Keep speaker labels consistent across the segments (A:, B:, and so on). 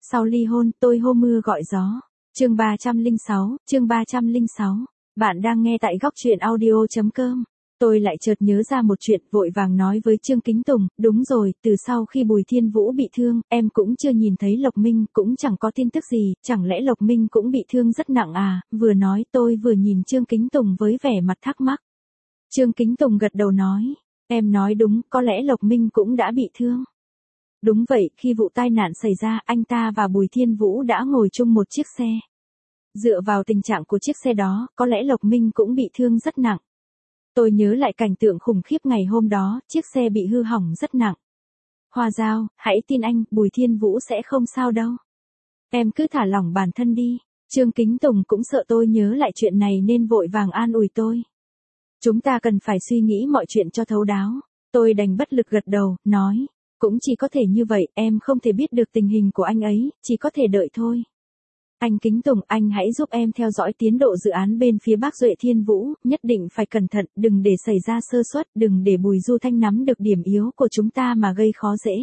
A: Sau ly hôn, tôi hô mưa gọi gió. Chương 306. Bạn đang nghe tại góc truyện audio.com. Tôi lại chợt nhớ ra một chuyện, vội vàng nói với Trương Kính Tùng, đúng rồi, từ sau khi Bùi Thiên Vũ bị thương, em cũng chưa nhìn thấy Lộc Minh, cũng chẳng có tin tức gì, chẳng lẽ Lộc Minh cũng bị thương rất nặng à? Vừa nói tôi vừa nhìn Trương Kính Tùng với vẻ mặt thắc mắc. Trương Kính Tùng gật đầu nói, em nói đúng, có lẽ Lộc Minh cũng đã bị thương. Đúng vậy, khi vụ tai nạn xảy ra, anh ta và Bùi Thiên Vũ đã ngồi chung một chiếc xe. Dựa vào tình trạng của chiếc xe đó, có lẽ Lộc Minh cũng bị thương rất nặng. Tôi nhớ lại cảnh tượng khủng khiếp ngày hôm đó, chiếc xe bị hư hỏng rất nặng. Hoa Giao, hãy tin anh, Bùi Thiên Vũ sẽ không sao đâu. Em cứ thả lỏng bản thân đi. Trương Kính Tùng cũng sợ tôi nhớ lại chuyện này nên vội vàng an ủi tôi. Chúng ta cần phải suy nghĩ mọi chuyện cho thấu đáo. Tôi đành bất lực gật đầu, nói. Cũng chỉ có thể như vậy, em không thể biết được tình hình của anh ấy, chỉ có thể đợi thôi. Anh Kính Tùng, anh hãy giúp em theo dõi tiến độ dự án bên phía Bác Duệ Thiên Vũ, nhất định phải cẩn thận, đừng để xảy ra sơ suất, đừng để Bùi Du Thanh nắm được điểm yếu của chúng ta mà gây khó dễ.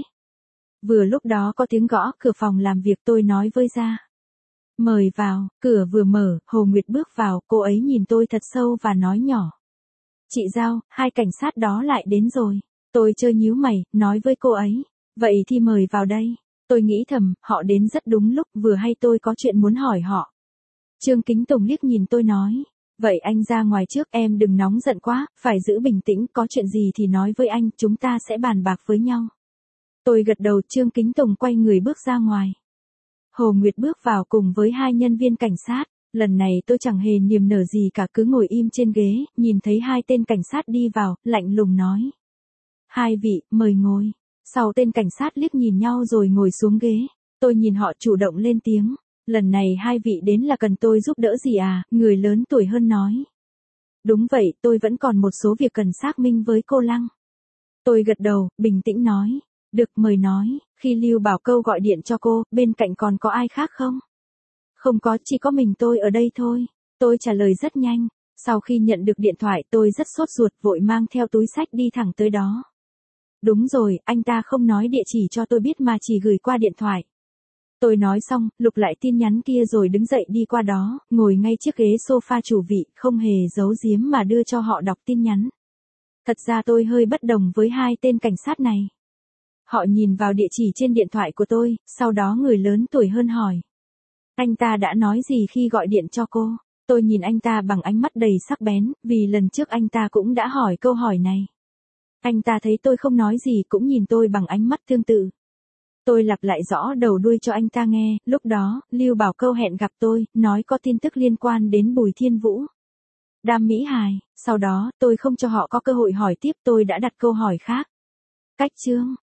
A: Vừa lúc đó có tiếng gõ cửa phòng làm việc, tôi nói với Gia. Mời vào, cửa vừa mở, Hồ Nguyệt bước vào, cô ấy nhìn tôi thật sâu và nói nhỏ. Chị Giao, hai cảnh sát đó lại đến rồi. Tôi chơ nhíu mày, nói với cô ấy. Vậy thì mời vào đây. Tôi nghĩ thầm, họ đến rất đúng lúc, vừa hay tôi có chuyện muốn hỏi họ. Trương Kính Tùng liếc nhìn tôi nói. Vậy anh ra ngoài trước, em đừng nóng giận quá, phải giữ bình tĩnh, có chuyện gì thì nói với anh, chúng ta sẽ bàn bạc với nhau. Tôi gật đầu, Trương Kính Tùng quay người bước ra ngoài. Hồ Nguyệt bước vào cùng với hai nhân viên cảnh sát. Lần này tôi chẳng hề niềm nở gì cả, cứ ngồi im trên ghế, nhìn thấy hai tên cảnh sát đi vào, lạnh lùng nói. Hai vị, mời ngồi. Sau tên cảnh sát liếc nhìn nhau rồi ngồi xuống ghế. Tôi nhìn họ chủ động lên tiếng. Lần này hai vị đến là cần tôi giúp đỡ gì à? Người lớn tuổi hơn nói. Đúng vậy, tôi vẫn còn một số việc cần xác minh với cô Lăng. Tôi gật đầu, bình tĩnh nói. Được, mời nói. Khi Lưu Bảo Câu gọi điện cho cô, bên cạnh còn có ai khác không? Không có, chỉ có mình tôi ở đây thôi. Tôi trả lời rất nhanh. Sau khi nhận được điện thoại, tôi rất sốt ruột, vội mang theo túi xách đi thẳng tới đó. Đúng rồi, anh ta không nói địa chỉ cho tôi biết mà chỉ gửi qua điện thoại. Tôi nói xong, lục lại tin nhắn kia rồi đứng dậy đi qua đó, ngồi ngay chiếc ghế sofa chủ vị, không hề giấu giếm mà đưa cho họ đọc tin nhắn. Thật ra tôi hơi bất đồng với hai tên cảnh sát này. Họ nhìn vào địa chỉ trên điện thoại của tôi, sau đó người lớn tuổi hơn hỏi. Anh ta đã nói gì khi gọi điện cho cô? Tôi nhìn anh ta bằng ánh mắt đầy sắc bén, vì lần trước anh ta cũng đã hỏi câu hỏi này. Anh ta thấy tôi không nói gì cũng nhìn tôi bằng ánh mắt tương tự. Tôi lặp lại rõ đầu đuôi cho anh ta nghe, lúc đó, Lưu Bảo Câu hẹn gặp tôi, nói có tin tức liên quan đến Bùi Thiên Vũ. Đam mỹ hài, sau đó, tôi không cho họ có cơ hội hỏi tiếp, tôi đã đặt câu hỏi khác. Cách chương